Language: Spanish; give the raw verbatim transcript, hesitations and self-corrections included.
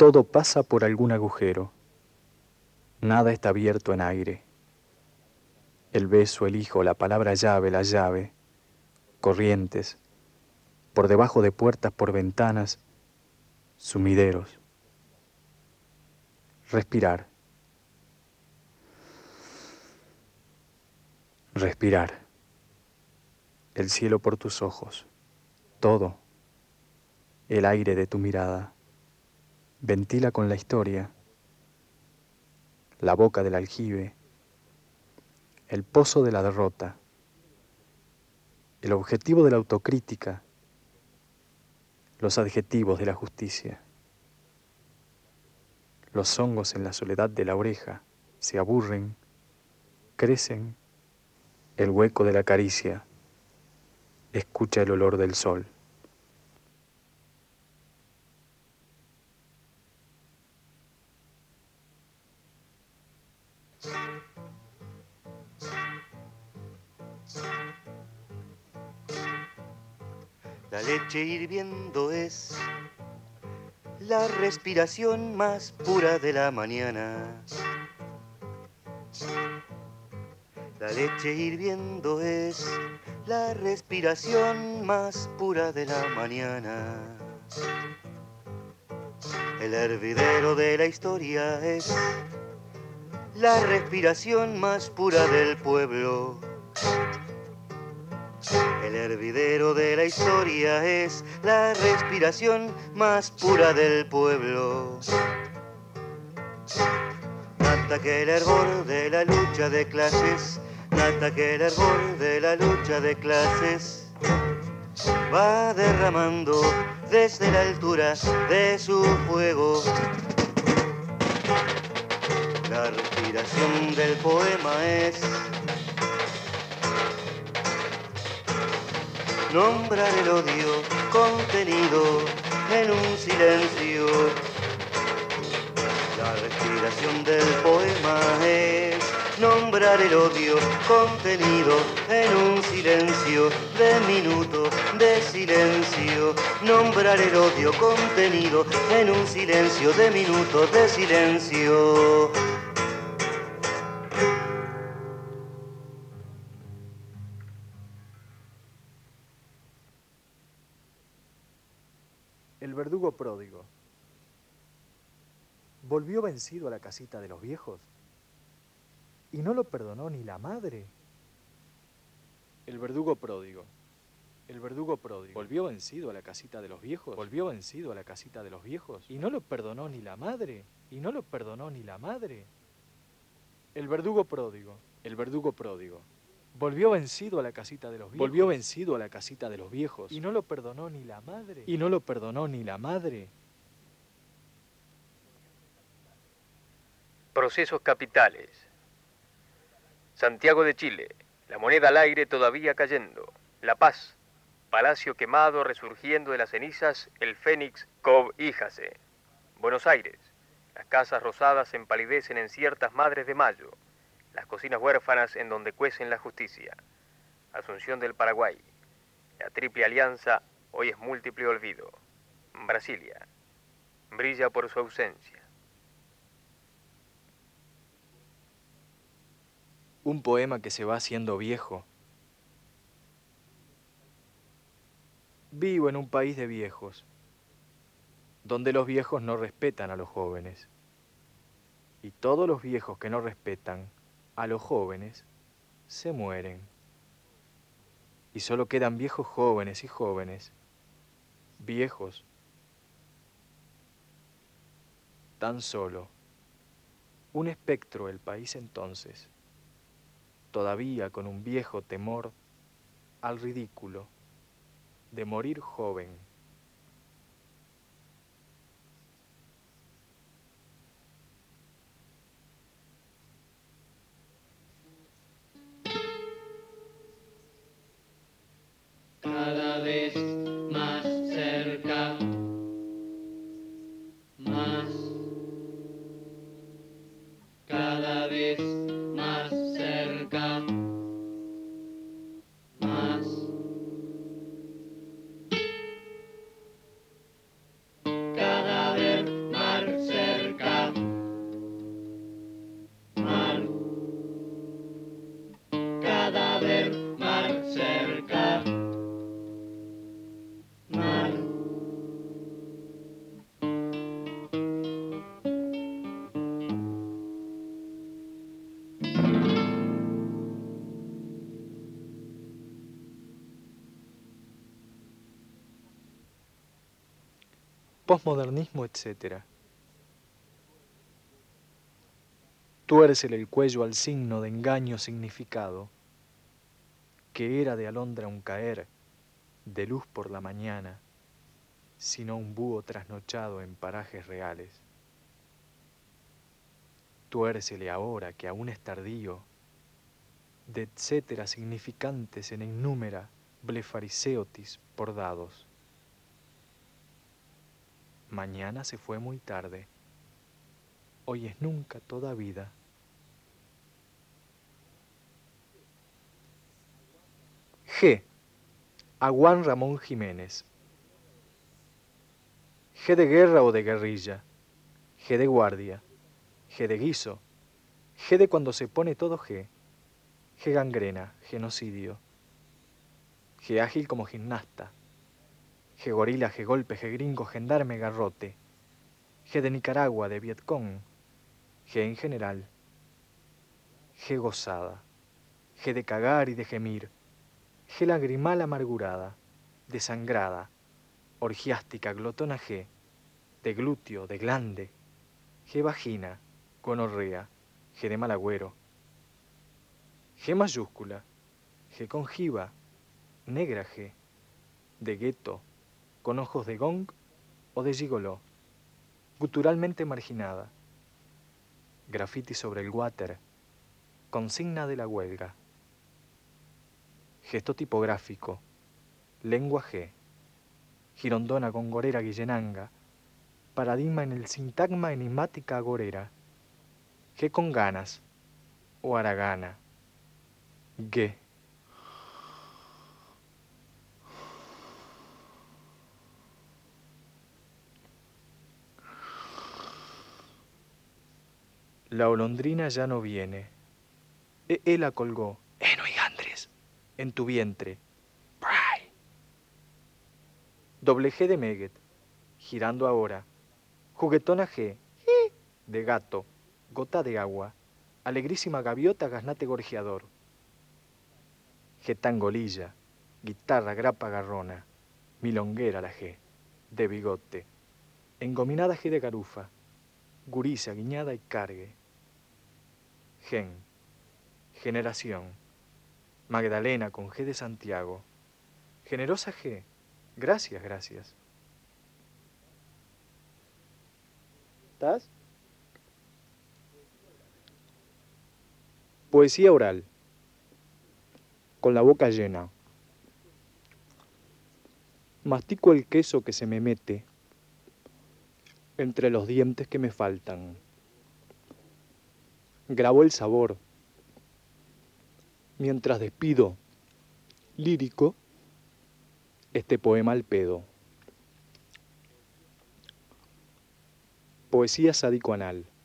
Todo pasa por algún agujero. Nada está abierto en aire. El beso, el hijo, la palabra llave, la llave, corrientes, por debajo de puertas, por ventanas, sumideros. Respirar. Respirar. El cielo por tus ojos. Todo. El aire de tu mirada. Ventila con la historia. La boca del aljibe. El pozo de la derrota. El objetivo de la autocrítica. Los adjetivos de la justicia. Los hongos en la soledad de la oreja se aburren, crecen. El hueco de la caricia. Escucha el olor del sol. La leche hirviendo es la respiración más pura de la mañana. La leche hirviendo es la respiración más pura de la mañana. El hervidero de la historia es la respiración más pura del pueblo. El hervidero de la historia es la respiración más pura del pueblo. Hasta que el hervor de la lucha de clases, hasta que el hervor de la lucha de clases va derramando desde la altura de su fuego. La respiración del poema es nombrar el odio contenido en un silencio. La respiración del poema es nombrar el odio contenido en un silencio de minuto de silencio. Nombrar el odio contenido en un silencio de minuto de silencio. El verdugo pródigo. Volvió vencido a la casita de los viejos y no lo perdonó ni la madre. El verdugo pródigo. El verdugo pródigo. Volvió vencido a la casita de los viejos. Volvió vencido a la casita de los viejos y no lo perdonó ni la madre. Y no lo perdonó ni la madre. El verdugo pródigo. El verdugo pródigo. Volvió vencido a la casita de los viejos. Volvió vencido a la casita de los viejos. Y no lo perdonó ni la madre. Y no lo perdonó ni la madre. Procesos capitales. Santiago de Chile, la moneda al aire todavía cayendo. La Paz, palacio quemado resurgiendo de las cenizas, el fénix cobíjase. Buenos Aires, las casas rosadas empalidecen en ciertas madres de mayo. Las cocinas huérfanas en donde cuecen la justicia. Asunción del Paraguay. La triple alianza hoy es múltiple olvido. Brasilia. Brilla por su ausencia. Un poema que se va haciendo viejo. Vivo en un país de viejos, donde los viejos no respetan a los jóvenes. Y todos los viejos que no respetan a los jóvenes se mueren. Y solo quedan viejos jóvenes y jóvenes, viejos, tan solo, un espectro el país entonces, todavía con un viejo temor al ridículo de morir joven. Cada vez más cerca, más, cada vez más cerca, más. posmodernismo, etcétera. Tuércele el cuello al signo de engaño significado, que era de alondra un caer, de luz por la mañana, sino un búho trasnochado en parajes reales. Tuércele ahora que aún es tardío, de etcétera significantes en innúmera blefariseotis por dados. Mañana se fue muy tarde, hoy es nunca toda vida. G. A Juan Ramón Jiménez. G de guerra o de guerrilla, G de guardia, G de guiso, G de cuando se pone todo G, G gangrena, genocidio, G ágil como gimnasta, G gorila, G golpe, G gringo, gendarme, garrote, G de Nicaragua, de Vietcong, G en general, G gozada, G de cagar y de gemir, G lagrimal amargurada, desangrada, orgiástica, glotona G, de glúteo, de glande, G vagina, gonorrea, G de mal agüero, G mayúscula, G conjiva, negra G, de gueto, con ojos de gong o de gigoló, guturalmente marginada, grafiti sobre el water, consigna de la huelga, gesto tipográfico, lengua G, girondona gongorera guillenanga, paradigma en el sintagma enigmática agorera, G con ganas, o aragana, G. La golondrina ya no viene, e, e la colgó, heno y gandres, en tu vientre, Bray. Doble G de Meget, girando ahora, juguetona G, de gato, gota de agua, alegrísima gaviota, gaznate gorjeador. G tangolilla, guitarra, grapa, garrona, milonguera la G, de bigote, engominada G de garufa, gurisa, guiñada y cargue. Gen, generación, Magdalena con G de Santiago, generosa G, gracias, gracias. ¿Estás? Poesía oral, con la boca llena. Mastico el queso que se me mete entre los dientes que me faltan. Grabo el sabor, mientras despido, lírico, este poema al pedo. Poesía sádico-anal.